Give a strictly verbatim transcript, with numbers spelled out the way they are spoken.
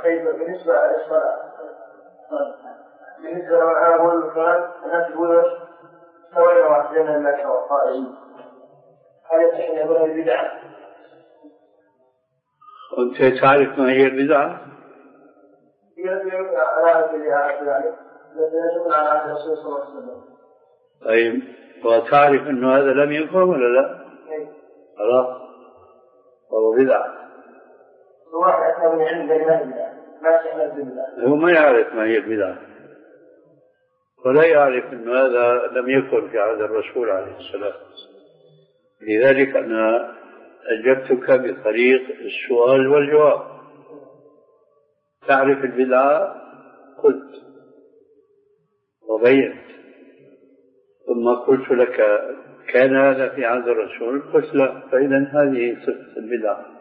طيب بالنسبة للصلاة، بالنسبة لما أقول الصلاة الناس يقولوا سوى واحدين المشي والقائم، هل يصح أن يقول البدعة؟ وأنت تعرف ما هي البدعة؟ هي التي يمكن على هذه ذلك التي يجب على عهد الرسول صلى الله عليه وسلم. طيب وتعرف أنه هذا لم يكن ولا لا؟ خلاص هو بدعة. واحد أكثر من علم بما بدعة ما شأن البدعة. هو ما يعرف ما هي البدعة ولا يعرف أن هذا لم يكن في عهد الرسول عليه الصلاة والسلام. لذلك أنا أجبتك بطريق السؤال والجواب. تعرف البدعة قلت وبينت، ثم قلت لك كان هذا في عهد الرسول قلت لا، فإذا هذه صفة البدعة.